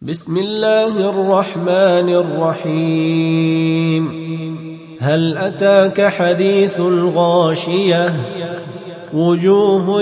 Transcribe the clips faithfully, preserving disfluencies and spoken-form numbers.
بسم الله الرحمن الرحيم. هل أتاك حديث الغاشية؟ وجوه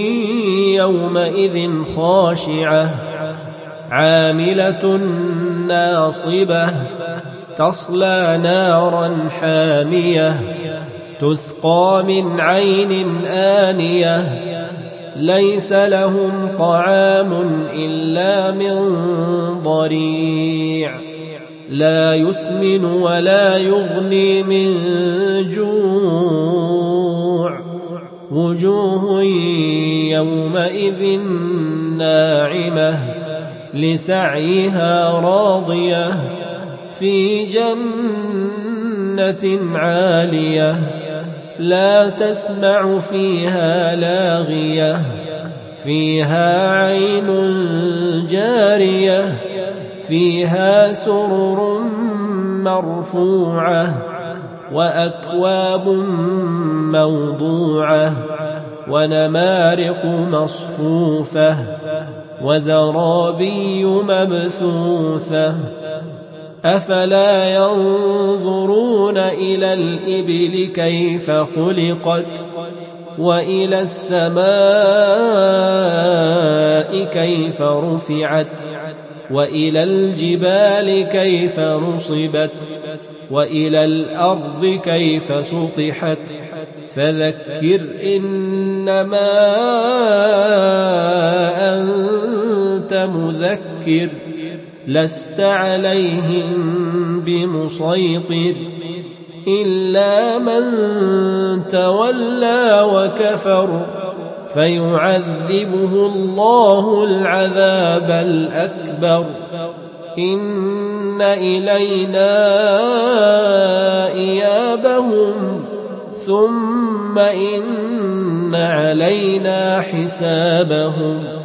يومئذ خاشعة عاملة ناصبة تصلى نارا حامية تسقى من عين آنية ليس لهم طعام إلا من ضريع لا يسمن ولا يغني من جوع وجوه يومئذ ناعمة لسعيها راضية في جنة عالية لا تسمع فيها لاغية فيها عين جارية فيها سرر مرفوعة وأكواب موضوعة ونمارق مصفوفة وزرابي مبثوثة أفلا ينظرون إلى الإبل كيف خلقت وإلى السماء كيف رفعت وإلى الجبال كيف نصبت وإلى الأرض كيف سطحت فذكر إنما أنت مذكر لست عليهم بمسيطر إلا من تولى وكفر فيعذبه الله العذاب الأكبر إن إلينا إيابهم ثم إن علينا حسابهم